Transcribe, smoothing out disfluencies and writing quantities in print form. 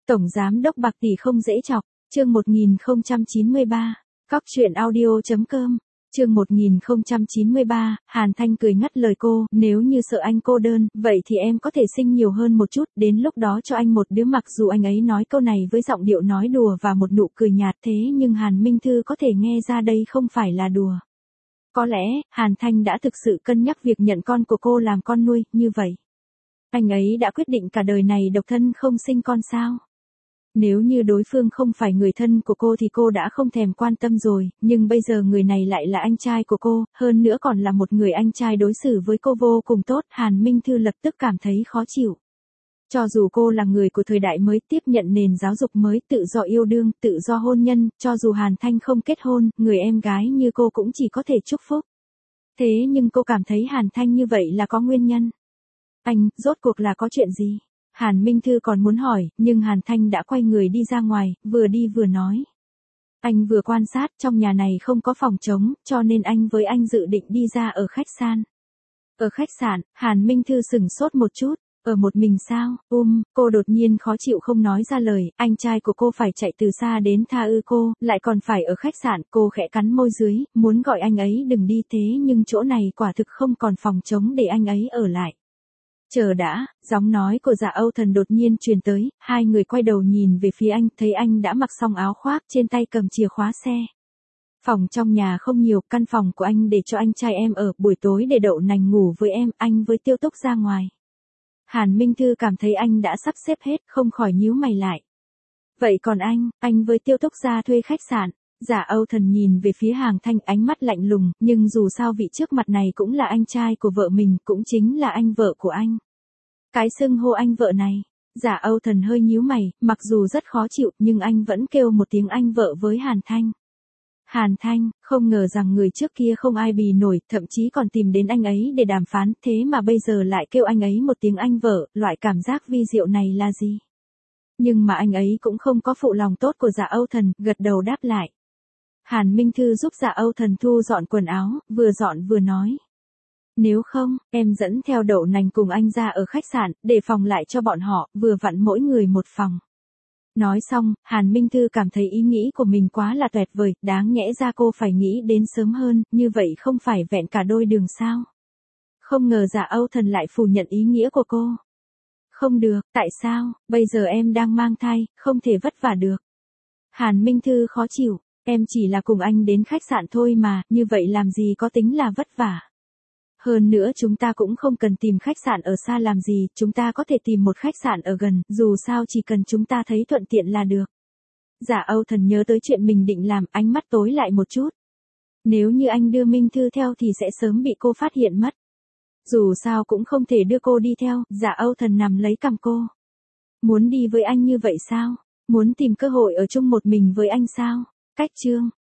Tổng giám đốc bạc tỷ không dễ chọc, chương 1093, cóc truyện audio.com, chương 1093, Hàn Thanh cười ngắt lời cô, nếu như sợ anh cô đơn, vậy thì em có thể sinh nhiều hơn một chút, đến lúc đó cho anh một đứa. Mặc dù anh ấy nói câu này với giọng điệu nói đùa và một nụ cười nhạt, thế nhưng Hàn Minh Thư có thể nghe ra đây không phải là đùa. Có lẽ, Hàn Thanh đã thực sự cân nhắc việc nhận con của cô làm con nuôi, như vậy. Anh ấy đã quyết định cả đời này độc thân không sinh con sao? Nếu như đối phương không phải người thân của cô thì cô đã không thèm quan tâm rồi, nhưng bây giờ người này lại là anh trai của cô, hơn nữa còn là một người anh trai đối xử với cô vô cùng tốt, Hàn Minh Thư lập tức cảm thấy khó chịu. Cho dù cô là người của thời đại mới, tiếp nhận nền giáo dục mới, tự do yêu đương, tự do hôn nhân, cho dù Hàn Thanh không kết hôn, người em gái như cô cũng chỉ có thể chúc phúc. Thế nhưng cô cảm thấy Hàn Thanh như vậy là có nguyên nhân. Anh, rốt cuộc là có chuyện gì? Hàn Minh Thư còn muốn hỏi, nhưng Hàn Thanh đã quay người đi ra ngoài, vừa đi vừa nói. Anh vừa quan sát, trong nhà này không có phòng trống, cho nên anh dự định đi ra ở khách sạn. Ở khách sạn, Hàn Minh Thư sửng sốt một chút. Ở một mình sao? Cô đột nhiên khó chịu không nói ra lời, anh trai của cô phải chạy từ xa đến tha ư cô, lại còn phải ở khách sạn, cô khẽ cắn môi dưới, muốn gọi anh ấy đừng đi, thế nhưng chỗ này quả thực không còn phòng trống để anh ấy ở lại. Chờ đã, giọng nói của Dạ Âu Thần đột nhiên truyền tới, hai người quay đầu nhìn về phía anh, thấy anh đã mặc xong áo khoác, trên tay cầm chìa khóa xe. Phòng trong nhà không nhiều, căn phòng của anh để cho anh trai em ở, buổi tối để Đậu Nành ngủ với em, anh với Tiêu Túc ra ngoài. Hàn Minh Thư cảm thấy anh đã sắp xếp hết, không khỏi nhíu mày lại. Vậy còn anh với Tiêu Túc ra thuê khách sạn. Dạ Âu Thần nhìn về phía Hàn Thanh, ánh mắt lạnh lùng, nhưng dù sao vị trước mặt này cũng là anh trai của vợ mình, cũng chính là anh vợ của anh. Cái xưng hô anh vợ này, Dạ Âu Thần hơi nhíu mày, mặc dù rất khó chịu, nhưng anh vẫn kêu một tiếng anh vợ với Hàn Thanh. Hàn Thanh, không ngờ rằng người trước kia không ai bì nổi, thậm chí còn tìm đến anh ấy để đàm phán, thế mà bây giờ lại kêu anh ấy một tiếng anh vợ, loại cảm giác vi diệu này là gì? Nhưng mà anh ấy cũng không có phụ lòng tốt của Dạ Âu Thần, gật đầu đáp lại. Hàn Minh Thư giúp Dạ Âu Thần thu dọn quần áo, vừa dọn vừa nói. Nếu không, em dẫn theo Đậu Nành cùng anh ra ở khách sạn, để phòng lại cho bọn họ, vừa vặn mỗi người một phòng. Nói xong, Hàn Minh Thư cảm thấy ý nghĩ của mình quá là tuyệt vời, đáng nhẽ ra cô phải nghĩ đến sớm hơn, như vậy không phải vẹn cả đôi đường sao. Không ngờ Dạ Âu Thần lại phủ nhận ý nghĩa của cô. Không được, tại sao, bây giờ em đang mang thai, không thể vất vả được. Hàn Minh Thư khó chịu, em chỉ là cùng anh đến khách sạn thôi mà, như vậy làm gì có tính là vất vả. Hơn nữa chúng ta cũng không cần tìm khách sạn ở xa làm gì, chúng ta có thể tìm một khách sạn ở gần, dù sao chỉ cần chúng ta thấy thuận tiện là được. Dạ Âu Thần nhớ tới chuyện mình định làm, ánh mắt tối lại một chút. Nếu như anh đưa Minh Thư theo thì sẽ sớm bị cô phát hiện mất. Dù sao cũng không thể đưa cô đi theo, Dạ Âu Thần nằm lấy cằm cô. Muốn đi với anh như vậy sao? Muốn tìm cơ hội ở chung một mình với anh sao? Cách chương